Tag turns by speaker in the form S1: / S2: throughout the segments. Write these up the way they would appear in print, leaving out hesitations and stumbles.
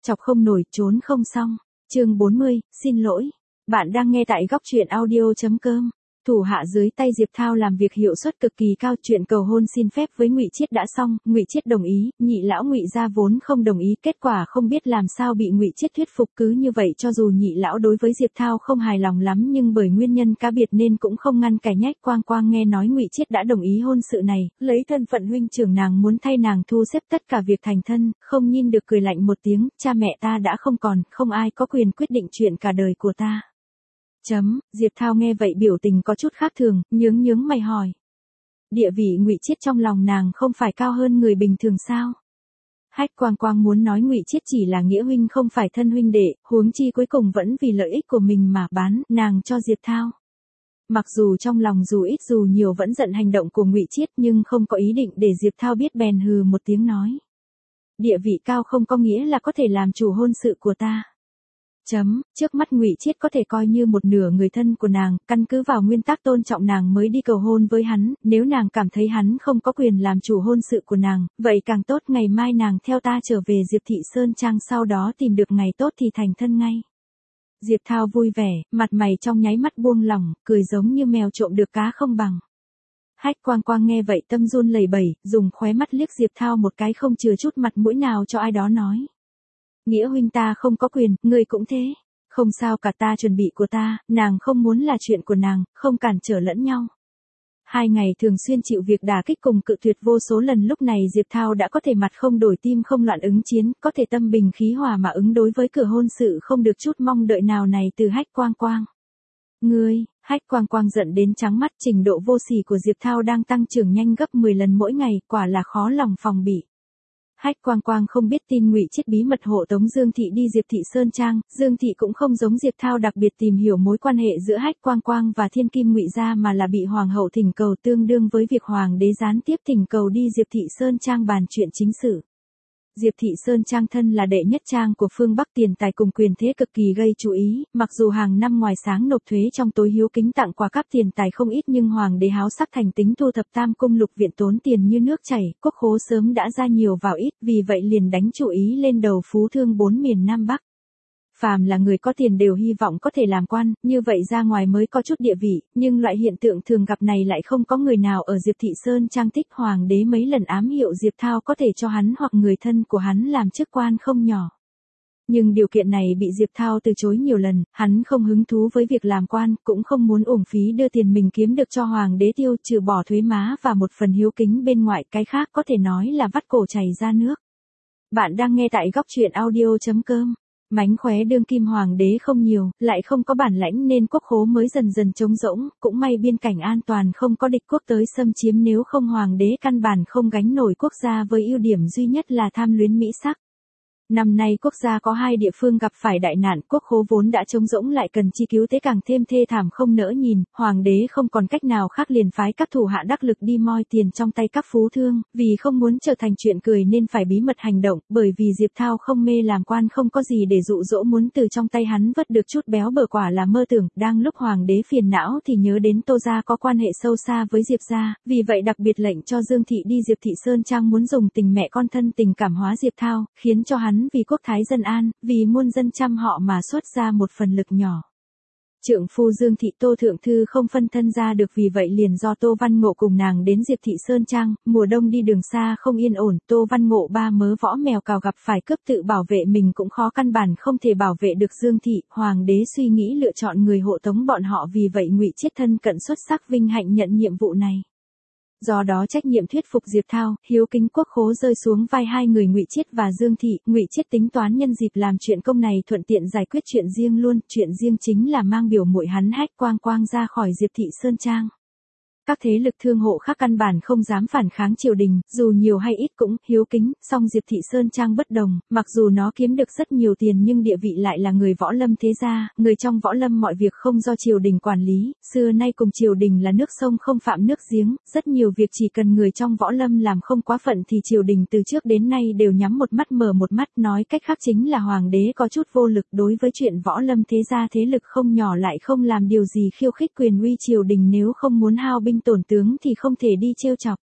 S1: Chọc không nổi, trốn không xong. Chương 40, xin lỗi. Bạn đang nghe tại góc truyện audio.com. Thủ hạ dưới tay Diệp Thao làm việc hiệu suất cực kỳ cao, chuyện cầu hôn xin phép với Ngụy Chiết đã xong, Ngụy Chiết đồng ý, nhị lão Ngụy gia vốn không đồng ý, kết quả không biết làm sao bị Ngụy Chiết thuyết phục, cứ như vậy cho dù nhị lão đối với Diệp Thao không hài lòng lắm nhưng bởi nguyên nhân cá biệt nên cũng không ngăn cản. Nhách Quang Quang nghe nói Ngụy Chiết đã đồng ý hôn sự này, lấy thân phận huynh trưởng nàng muốn thay nàng thu xếp tất cả việc thành thân, không nhìn được cười lạnh một tiếng, cha mẹ ta đã không còn, không ai có quyền quyết định chuyện cả đời của ta. Diệp Thao nghe vậy biểu tình có chút khác thường, nhướng mày hỏi. Địa vị Ngụy Chiết trong lòng nàng không phải cao hơn người bình thường sao? Hách Quang Quang muốn nói Ngụy Chiết chỉ là nghĩa huynh không phải thân huynh đệ, huống chi cuối cùng vẫn vì lợi ích của mình mà bán nàng cho Diệp Thao. Mặc dù trong lòng dù ít dù nhiều vẫn giận hành động của Ngụy Chiết nhưng không có ý định để Diệp Thao biết, bèn hừ một tiếng nói. Địa vị cao không có nghĩa là có thể làm chủ hôn sự của ta. Trước mắt Ngụy Chiết có thể coi như một nửa người thân của nàng, căn cứ vào nguyên tắc tôn trọng nàng mới đi cầu hôn với hắn, nếu nàng cảm thấy hắn không có quyền làm chủ hôn sự của nàng, vậy càng tốt, ngày mai nàng theo ta trở về Diệp Thị Sơn Trang, sau đó tìm được ngày tốt thì thành thân ngay. Diệp Thao vui vẻ, mặt mày trong nháy mắt buông lỏng, cười giống như mèo trộm được cá không bằng. Hách Quang Quang nghe vậy tâm run lẩy bẩy, dùng khóe mắt liếc Diệp Thao một cái không chừa chút mặt mũi nào cho ai đó nói. Nghĩa huynh ta không có quyền, ngươi cũng thế. Không sao cả, ta chuẩn bị của ta, nàng không muốn là chuyện của nàng, không cản trở lẫn nhau. 2 ngày thường xuyên chịu việc đả kích cùng cự tuyệt vô số lần, lúc này Diệp Thao đã có thể mặt không đổi tim không loạn ứng chiến, có thể tâm bình khí hòa mà ứng đối với cửa hôn sự không được chút mong đợi nào này từ Hách Quang Quang. Ngươi, Hách Quang Quang giận đến trắng mắt, trình độ vô sỉ của Diệp Thao đang tăng trưởng nhanh gấp 10 lần mỗi ngày, quả là khó lòng phòng bị. Hách Quang Quang không biết tin Ngụy Chiết bí mật hộ tống Dương Thị đi Diệp Thị Sơn Trang, Dương Thị cũng không giống Diệp Thao đặc biệt tìm hiểu mối quan hệ giữa Hách Quang Quang và Thiên Kim Ngụy gia, mà là bị hoàng hậu thỉnh cầu, tương đương với việc hoàng đế gián tiếp thỉnh cầu đi Diệp Thị Sơn Trang bàn chuyện chính sự. Diệp Thị Sơn Trang thân là đệ nhất trang của phương Bắc, tiền tài cùng quyền thế cực kỳ gây chú ý, mặc dù hàng năm ngoài sáng nộp thuế trong tối hiếu kính tặng quà cáp tiền tài không ít nhưng hoàng đế háo sắc thành tính thu thập tam cung lục viện tốn tiền như nước chảy, quốc khố sớm đã ra nhiều vào ít, vì vậy liền đánh chú ý lên đầu phú thương 4 miền Nam Bắc. Phàm là người có tiền đều hy vọng có thể làm quan, như vậy ra ngoài mới có chút địa vị, nhưng loại hiện tượng thường gặp này lại không có người nào ở Diệp Thị Sơn Trang thích. Hoàng đế mấy lần ám hiệu Diệp Thao có thể cho hắn hoặc người thân của hắn làm chức quan không nhỏ. Nhưng điều kiện này bị Diệp Thao từ chối nhiều lần, hắn không hứng thú với việc làm quan, cũng không muốn uổng phí đưa tiền mình kiếm được cho hoàng đế tiêu, trừ bỏ thuế má và một phần hiếu kính bên ngoài, cái khác có thể nói là vắt cổ chảy ra nước. Bạn đang nghe tại góc truyện audio.com. Mánh khóe đương kim hoàng đế không nhiều, lại không có bản lãnh nên quốc khố mới dần dần trống rỗng, cũng may biên cảnh an toàn không có địch quốc tới xâm chiếm, nếu không hoàng đế căn bản không gánh nổi quốc gia với ưu điểm duy nhất là tham luyến mỹ sắc. Năm nay quốc gia có 2 địa phương gặp phải đại nạn, quốc khố vốn đã trống rỗng lại cần chi cứu tế càng thêm thê thảm không nỡ nhìn, hoàng đế không còn cách nào khác liền phái các thủ hạ đắc lực đi moi tiền trong tay các phú thương, vì không muốn trở thành chuyện cười nên phải bí mật hành động, bởi vì Diệp Thao không mê làm quan, không có gì để dụ dỗ, muốn từ trong tay hắn vớt được chút béo bở quả là mơ tưởng. Đang lúc hoàng đế phiền não thì nhớ đến Tô gia có quan hệ sâu xa với Diệp gia, vì vậy đặc biệt lệnh cho Dương Thị đi Diệp Thị Sơn Trang, muốn dùng tình mẹ con thân tình cảm hóa Diệp Thao, khiến cho hắn vì quốc thái dân an, vì muôn dân chăm họ mà xuất ra một phần lực nhỏ. Trượng phu Dương Thị Tô Thượng Thư không phân thân ra được, vì vậy liền do Tô Văn Ngộ cùng nàng đến Diệp Thị Sơn Trang. Mùa đông đi đường xa không yên ổn, Tô Văn Ngộ ba mớ võ mèo cào gặp phải cướp, tự bảo vệ mình cũng khó, căn bản không thể bảo vệ được Dương Thị. Hoàng đế suy nghĩ lựa chọn người hộ tống bọn họ, vì vậy Ngụy Chiết thân cận xuất sắc vinh hạnh nhận nhiệm vụ này. Do đó trách nhiệm thuyết phục Diệp Thao, hiếu kính quốc khố rơi xuống vai 2 người Ngụy Chiết và Dương Thị. Ngụy Chiết tính toán nhân dịp làm chuyện công này thuận tiện giải quyết chuyện riêng luôn, chuyện riêng chính là mang biểu muội hắn Hách Quang Quang ra khỏi Diệp Thị Sơn Trang. Các thế lực thương hộ khác căn bản không dám phản kháng triều đình, dù nhiều hay ít cũng hiếu kính, song Diệp Thị Sơn Trang bất đồng, mặc dù nó kiếm được rất nhiều tiền nhưng địa vị lại là người võ lâm thế gia, người trong võ lâm mọi việc không do triều đình quản lý, xưa nay cùng triều đình là nước sông không phạm nước giếng, rất nhiều việc chỉ cần người trong võ lâm làm không quá phận thì triều đình từ trước đến nay đều nhắm một mắt mở một mắt, nói cách khác chính là hoàng đế có chút vô lực đối với chuyện võ lâm thế gia, thế lực không nhỏ lại không làm điều gì khiêu khích quyền uy triều đình, nếu không muốn hao binh tổn tướng thì không thể đi trêu chọc.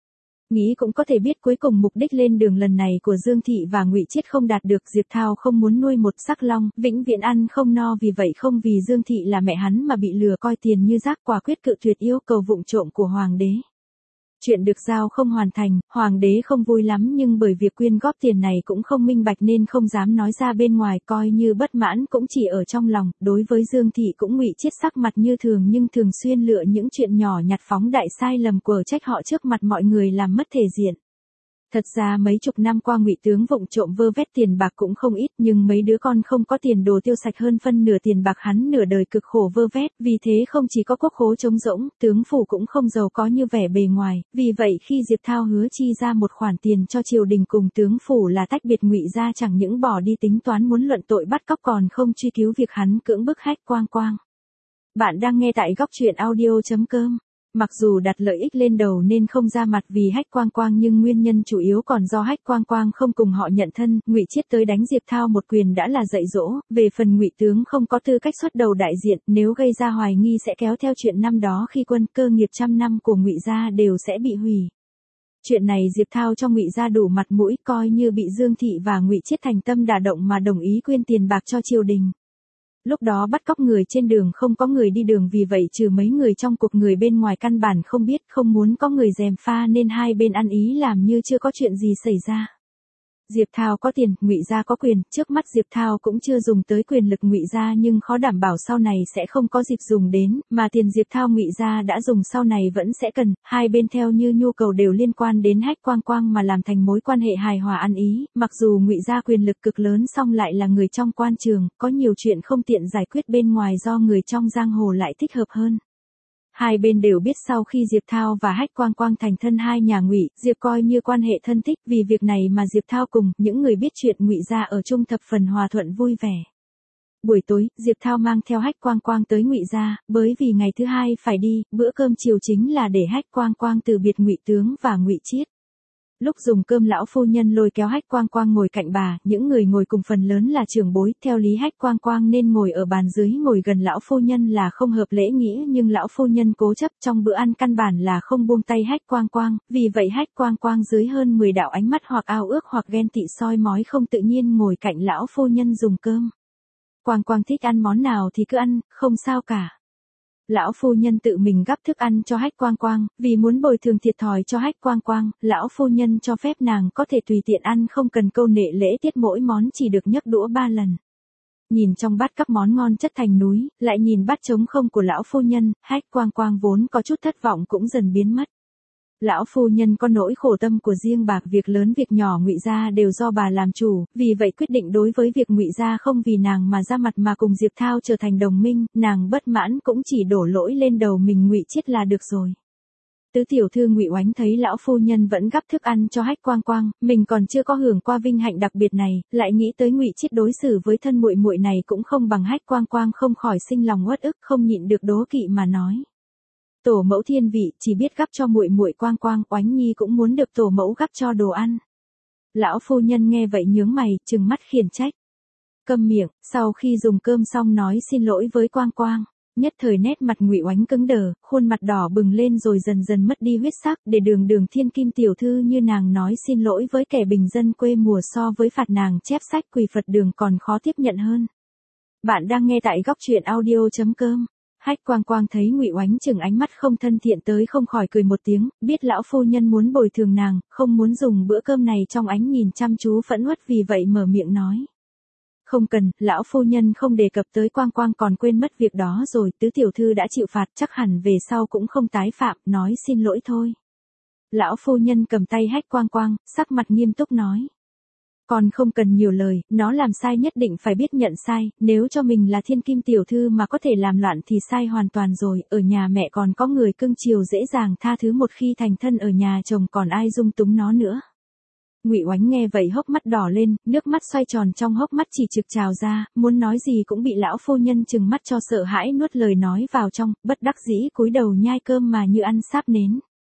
S1: Nghĩ cũng có thể biết cuối cùng mục đích lên đường lần này của Dương Thị và Ngụy Chiết không đạt được. Diệp Thao không muốn nuôi một sắc long, vĩnh viễn ăn không no, vì vậy không vì Dương Thị là mẹ hắn mà bị lừa coi tiền như rác, quả quyết cự tuyệt yêu cầu vụng trộm của hoàng đế. Chuyện được giao không hoàn thành, hoàng đế không vui lắm, nhưng bởi việc quyên góp tiền này cũng không minh bạch nên không dám nói ra bên ngoài, coi như bất mãn cũng chỉ ở trong lòng. Đối với Dương Thị cũng Ngụy Chiết sắc mặt như thường, nhưng thường xuyên lựa những chuyện nhỏ nhặt phóng đại sai lầm quở trách họ trước mặt mọi người làm mất thể diện. Thật ra mấy chục năm qua Ngụy tướng vụng trộm vơ vét tiền bạc cũng không ít, nhưng mấy đứa con không có tiền đồ tiêu sạch hơn phân nửa tiền bạc hắn nửa đời cực khổ vơ vét, vì thế không chỉ có quốc khố trống rỗng, tướng phủ cũng không giàu có như vẻ bề ngoài. Vì vậy khi Diệp Thao hứa chi ra một khoản tiền cho triều đình cùng tướng phủ là tách biệt Ngụy gia, chẳng những bỏ đi tính toán muốn luận tội bắt cóc còn không truy cứu việc hắn cưỡng bức Hách Quang Quang. Bạn đang nghe tại góc truyện audio.com. Mặc dù đặt lợi ích lên đầu nên không ra mặt vì Hách Quang Quang, nhưng nguyên nhân chủ yếu còn do Hách Quang Quang không cùng họ nhận thân. Ngụy Chiết tới đánh Diệp Thao một quyền đã là dạy dỗ, về phần Ngụy tướng không có tư cách xuất đầu đại diện, nếu gây ra hoài nghi sẽ kéo theo chuyện năm đó khi quân cơ nghiệp trăm năm của Ngụy gia đều sẽ bị hủy. Chuyện này Diệp Thao cho Ngụy gia đủ mặt mũi, coi như bị Dương Thị và Ngụy Chiết thành tâm đả động mà đồng ý quyên tiền bạc cho triều đình. Lúc đó bắt cóc người trên đường không có người đi đường, vì vậy trừ mấy người trong cuộc người bên ngoài căn bản không biết, không muốn có người gièm pha nên hai bên ăn ý làm như chưa có chuyện gì xảy ra. Diệp Thao có tiền, Ngụy gia có quyền, trước mắt Diệp Thao cũng chưa dùng tới quyền lực Ngụy gia, nhưng khó đảm bảo sau này sẽ không có dịp dùng đến, mà tiền Diệp Thao Ngụy gia đã dùng sau này vẫn sẽ cần, hai bên theo như nhu cầu đều liên quan đến Hách Quang Quang mà làm thành mối quan hệ hài hòa ăn ý. Mặc dù Ngụy gia quyền lực cực lớn song lại là người trong quan trường, có nhiều chuyện không tiện giải quyết bên ngoài do người trong giang hồ lại thích hợp hơn. Hai bên đều biết sau khi Diệp Thao và Hách Quang Quang thành thân hai nhà Ngụy, Diệp coi như quan hệ thân thích, vì việc này mà Diệp Thao cùng những người biết chuyện Ngụy gia ở chung thập phần hòa thuận vui vẻ. Buổi tối, Diệp Thao mang theo Hách Quang Quang tới Ngụy gia, bởi vì ngày thứ hai phải đi, bữa cơm chiều chính là để Hách Quang Quang từ biệt Ngụy tướng và Ngụy Chiết. Lúc dùng cơm lão phu nhân lôi kéo Hách Quang Quang ngồi cạnh bà, những người ngồi cùng phần lớn là trưởng bối, theo lý Hách Quang Quang nên ngồi ở bàn dưới, ngồi gần lão phu nhân là không hợp lễ nghĩa, nhưng lão phu nhân cố chấp, trong bữa ăn căn bản là không buông tay Hách Quang Quang, vì vậy Hách Quang Quang dưới hơn 10 đạo ánh mắt hoặc ao ước hoặc ghen tị soi mói không tự nhiên ngồi cạnh lão phu nhân dùng cơm. Quang Quang thích ăn món nào thì cứ ăn, không sao cả. Lão phu nhân tự mình gắp thức ăn cho Hách Quang Quang, vì muốn bồi thường thiệt thòi cho Hách Quang Quang, lão phu nhân cho phép nàng có thể tùy tiện ăn không cần câu nệ lễ tiết, mỗi món chỉ được nhấc đũa 3 lần. Nhìn trong bát các món ngon chất thành núi, lại nhìn bát trống không của lão phu nhân, Hách Quang Quang vốn có chút thất vọng cũng dần biến mất. Lão phu nhân có nỗi khổ tâm của riêng bà, việc lớn việc nhỏ Ngụy gia đều do bà làm chủ, vì vậy quyết định đối với việc Ngụy gia không vì nàng mà ra mặt mà cùng Diệp Thao trở thành đồng minh, nàng bất mãn cũng chỉ đổ lỗi lên đầu mình Ngụy Chiết là được rồi. Tứ tiểu thư Ngụy Oánh thấy lão phu nhân vẫn gắp thức ăn cho Hách Quang Quang, mình còn chưa có hưởng qua vinh hạnh đặc biệt này, lại nghĩ tới Ngụy Chiết đối xử với thân muội muội này cũng không bằng Hách Quang Quang, không khỏi sinh lòng uất ức, không nhịn được đố kỵ mà nói: tổ mẫu thiên vị, chỉ biết gắp cho muội muội Quang Quang, Oánh nhi cũng muốn được tổ mẫu gắp cho đồ ăn. Lão phu nhân nghe vậy nhướng mày, trừng mắt khiển trách. Câm miệng, sau khi dùng cơm xong nói xin lỗi với Quang Quang. Nhất thời nét mặt Ngụy Oánh cứng đờ, khuôn mặt đỏ bừng lên rồi dần dần mất đi huyết sắc, để đường đường thiên kim tiểu thư như nàng nói xin lỗi với kẻ bình dân quê mùa so với phạt nàng chép sách quỳ Phật đường còn khó tiếp nhận hơn. Bạn đang nghe tại góc truyện audio.com. Hách Quang Quang thấy Ngụy Oánh chừng ánh mắt không thân thiện tới không khỏi cười một tiếng, biết lão phu nhân muốn bồi thường nàng, không muốn dùng bữa cơm này trong ánh nhìn chăm chú phẫn uất, vì vậy mở miệng nói: không cần, lão phu nhân không đề cập tới Quang Quang còn quên mất việc đó rồi, tứ tiểu thư đã chịu phạt chắc hẳn về sau cũng không tái phạm, nói xin lỗi thôi. Lão phu nhân cầm tay Hách Quang Quang, sắc mặt nghiêm túc nói: còn không cần nhiều lời, nó làm sai nhất định phải biết nhận sai, nếu cho mình là thiên kim tiểu thư mà có thể làm loạn thì sai hoàn toàn rồi, ở nhà mẹ còn có người cưng chiều dễ dàng tha thứ, một khi thành thân ở nhà chồng còn ai dung túng nó nữa. Ngụy Oánh nghe vậy hốc mắt đỏ lên, nước mắt xoay tròn trong hốc mắt chỉ trực trào ra, muốn nói gì cũng bị lão phu nhân trừng mắt cho sợ hãi nuốt lời nói vào trong, bất đắc dĩ cúi đầu nhai cơm mà như ăn sáp nến.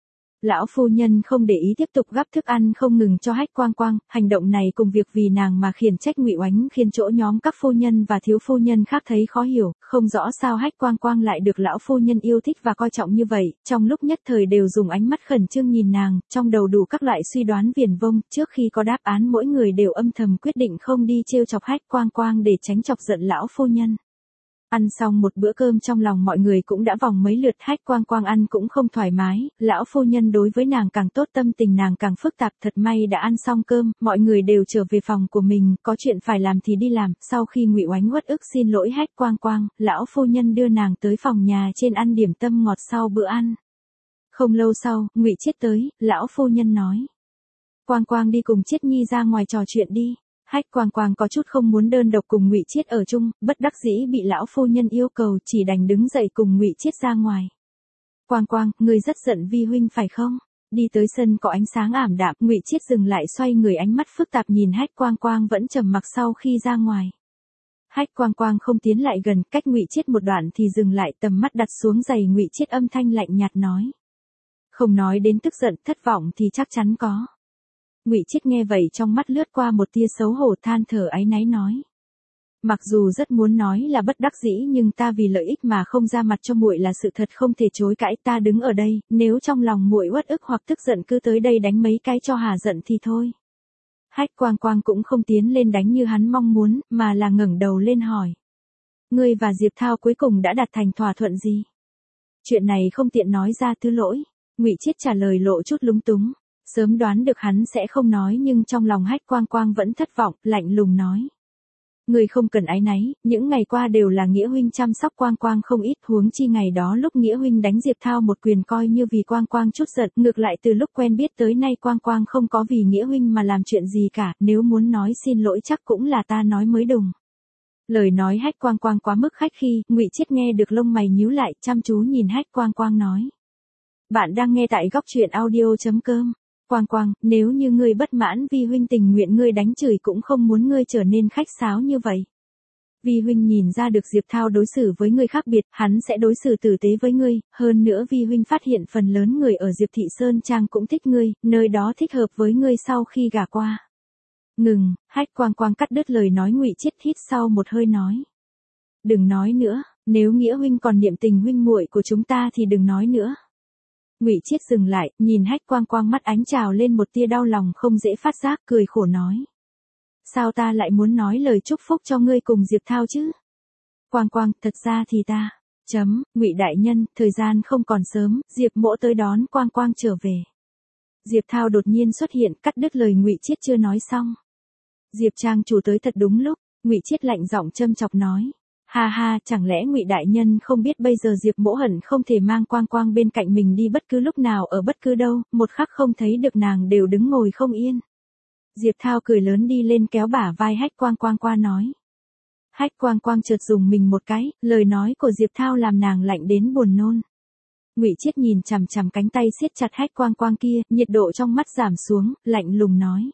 S1: Lão phu nhân không để ý tiếp tục gắp thức ăn không ngừng cho Hách Quang Quang, hành động này cùng việc vì nàng mà khiển trách Ngụy Oánh khiến chỗ nhóm các phu nhân và thiếu phu nhân khác thấy khó hiểu, không rõ sao Hách Quang Quang lại được lão phu nhân yêu thích và coi trọng như vậy, trong lúc nhất thời đều dùng ánh mắt khẩn trương nhìn nàng, trong đầu đủ các loại suy đoán viển vông, trước khi có đáp án mỗi người đều âm thầm quyết định không đi trêu chọc Hách Quang Quang để tránh chọc giận lão phu nhân. Ăn xong một bữa cơm trong lòng mọi người cũng đã vòng mấy lượt, Hách Quang Quang ăn cũng không thoải mái, lão phu nhân đối với nàng càng tốt, tâm tình nàng càng phức tạp, thật may đã ăn xong cơm, mọi người đều trở về phòng của mình, có chuyện phải làm thì đi làm, sau khi Ngụy Oánh uất ức xin lỗi Hách Quang Quang, lão phu nhân đưa nàng tới phòng nhà trên ăn điểm tâm ngọt sau bữa ăn. Không lâu sau, Ngụy Chiết tới, lão phu nhân nói: Quang Quang đi cùng Chiết Nhi ra ngoài trò chuyện đi. Hách Quang Quang có chút không muốn đơn độc cùng Ngụy Chiết ở chung, bất đắc dĩ bị lão phu nhân yêu cầu, chỉ đành đứng dậy cùng Ngụy Chiết ra ngoài. Quang Quang, ngươi rất giận Vi huynh phải không? Đi tới sân có ánh sáng ảm đạm, Ngụy Chiết dừng lại xoay người, ánh mắt phức tạp nhìn Hách Quang Quang vẫn trầm mặc sau khi ra ngoài. Hách Quang Quang không tiến lại gần, cách Ngụy Chiết một đoạn thì dừng lại, tầm mắt đặt xuống giày Ngụy Chiết, âm thanh lạnh nhạt nói: Không nói đến tức giận, thất vọng thì chắc chắn có. Ngụy Chiết nghe vậy trong mắt lướt qua một tia xấu hổ, than thở áy náy nói: Mặc dù rất muốn nói là bất đắc dĩ nhưng ta vì lợi ích mà không ra mặt cho muội là sự thật không thể chối cãi, ta đứng ở đây, nếu trong lòng muội uất ức hoặc tức giận cứ tới đây đánh mấy cái cho hà giận thì thôi. Hách Quang Quang cũng không tiến lên đánh như hắn mong muốn, mà là ngẩng đầu lên hỏi: Ngươi và Diệp Thao cuối cùng đã đạt thành thỏa thuận gì? Chuyện này không tiện nói ra, thứ lỗi. Ngụy Chiết trả lời lộ chút lúng túng. Sớm đoán được hắn sẽ không nói nhưng trong lòng Hách Quang Quang vẫn thất vọng, lạnh lùng nói: Ngươi không cần áy náy, những ngày qua đều là Nghĩa huynh chăm sóc Quang Quang không ít, huống chi ngày đó lúc Nghĩa huynh đánh Diệp Thao một quyền coi như vì Quang Quang chút giận, ngược lại từ lúc quen biết tới nay Quang Quang không có vì Nghĩa huynh mà làm chuyện gì cả, nếu muốn nói xin lỗi chắc cũng là ta nói mới đúng. Lời nói Hách Quang Quang quá mức khách khí, Ngụy Chiết nghe được lông mày nhíu lại, chăm chú nhìn Hách Quang Quang nói: Bạn đang nghe tại goctruyện.audio.com. Quang Quang, nếu như ngươi bất mãn Vi huynh tình nguyện ngươi đánh chửi cũng không muốn ngươi trở nên khách sáo như vậy. Vi huynh nhìn ra được Diệp Thao đối xử với ngươi khác biệt, hắn sẽ đối xử tử tế với ngươi, hơn nữa Vi huynh phát hiện phần lớn người ở Diệp Thị Sơn Trang cũng thích ngươi, nơi đó thích hợp với ngươi sau khi gả qua. Ngừng, Hách Quang Quang cắt đứt lời nói. Ngụy Chiết hít sau một hơi nói: Đừng nói nữa, nếu Nghĩa huynh còn niệm tình huynh muội của chúng ta thì đừng nói nữa. Ngụy Chiết dừng lại, nhìn Hách Quang Quang, mắt ánh trào lên một tia đau lòng không dễ phát giác, cười khổ nói: Sao ta lại muốn nói lời chúc phúc cho ngươi cùng Diệp Thao chứ? Quang Quang, thật ra thì ta... Ngụy đại nhân, thời gian không còn sớm, Diệp mỗ tới đón Quang Quang trở về. Diệp Thao đột nhiên xuất hiện, cắt đứt lời Ngụy Chiết chưa nói xong. Diệp trang chủ tới thật đúng lúc, Ngụy Chiết lạnh giọng châm chọc nói: Ha ha, chẳng lẽ Ngụy đại nhân không biết bây giờ Diệp mỗ hận không thể mang Quang Quang bên cạnh mình đi bất cứ lúc nào ở bất cứ đâu, một khắc không thấy được nàng đều đứng ngồi không yên. Diệp Thao cười lớn đi lên kéo bả vai Hách Quang Quang qua nói. Hách Quang Quang chợt dùng mình một cái, lời nói của Diệp Thao làm nàng lạnh đến buồn nôn. Ngụy Chiết nhìn chằm chằm cánh tay siết chặt Hách Quang Quang kia, nhiệt độ trong mắt giảm xuống, lạnh lùng nói: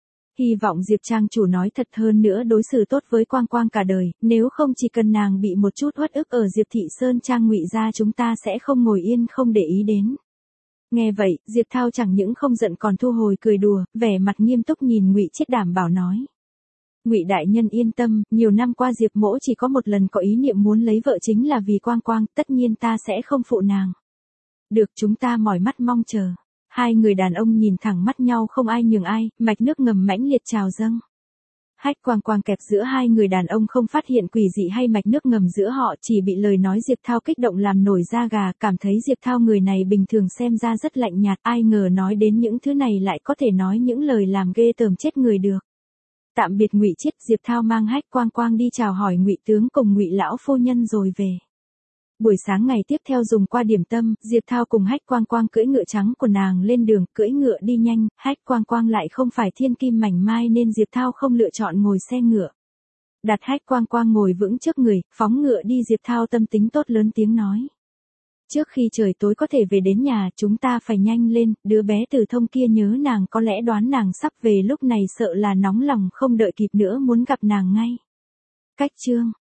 S1: Hy vọng Diệp trang chủ nói thật hơn nữa đối xử tốt với Quang Quang cả đời, nếu không chỉ cần nàng bị một chút uất ức ở Diệp Thị Sơn Trang Ngụy gia chúng ta sẽ không ngồi yên không để ý đến. Nghe vậy, Diệp Thao chẳng những không giận còn thu hồi cười đùa, vẻ mặt nghiêm túc nhìn Ngụy Chiết đảm bảo nói: Ngụy đại nhân yên tâm, nhiều năm qua Diệp mỗ chỉ có một lần có ý niệm muốn lấy vợ chính là vì Quang Quang, tất nhiên ta sẽ không phụ nàng. Được, chúng ta mỏi mắt mong chờ. Hai người đàn ông nhìn thẳng mắt nhau không ai nhường ai, mạch nước ngầm mãnh liệt trào dâng. Hách Quang Quang kẹp giữa hai người đàn ông không phát hiện quỷ dị hay mạch nước ngầm giữa họ, chỉ bị lời nói Diệp Thao kích động làm nổi da gà, cảm thấy Diệp Thao người này bình thường xem ra rất lạnh nhạt, ai ngờ nói đến những thứ này lại có thể nói những lời làm ghê tởm chết người được. Tạm biệt Ngụy Chiết, Diệp Thao mang Hách Quang Quang đi chào hỏi Ngụy tướng cùng Ngụy lão phu nhân rồi về. Buổi sáng ngày tiếp theo dùng qua điểm tâm, Diệp Thao cùng Hách Quang Quang cưỡi ngựa trắng của nàng lên đường, cưỡi ngựa đi nhanh, Hách Quang Quang lại không phải thiên kim mảnh mai nên Diệp Thao không lựa chọn ngồi xe ngựa. Đặt Hách Quang Quang ngồi vững trước người, phóng ngựa đi. Diệp Thao tâm tính tốt lớn tiếng nói: Trước khi trời tối có thể về đến nhà, chúng ta phải nhanh lên, đứa bé Từ Thông kia nhớ nàng, có lẽ đoán nàng sắp về lúc này sợ là nóng lòng không đợi kịp nữa muốn gặp nàng ngay. Cách chương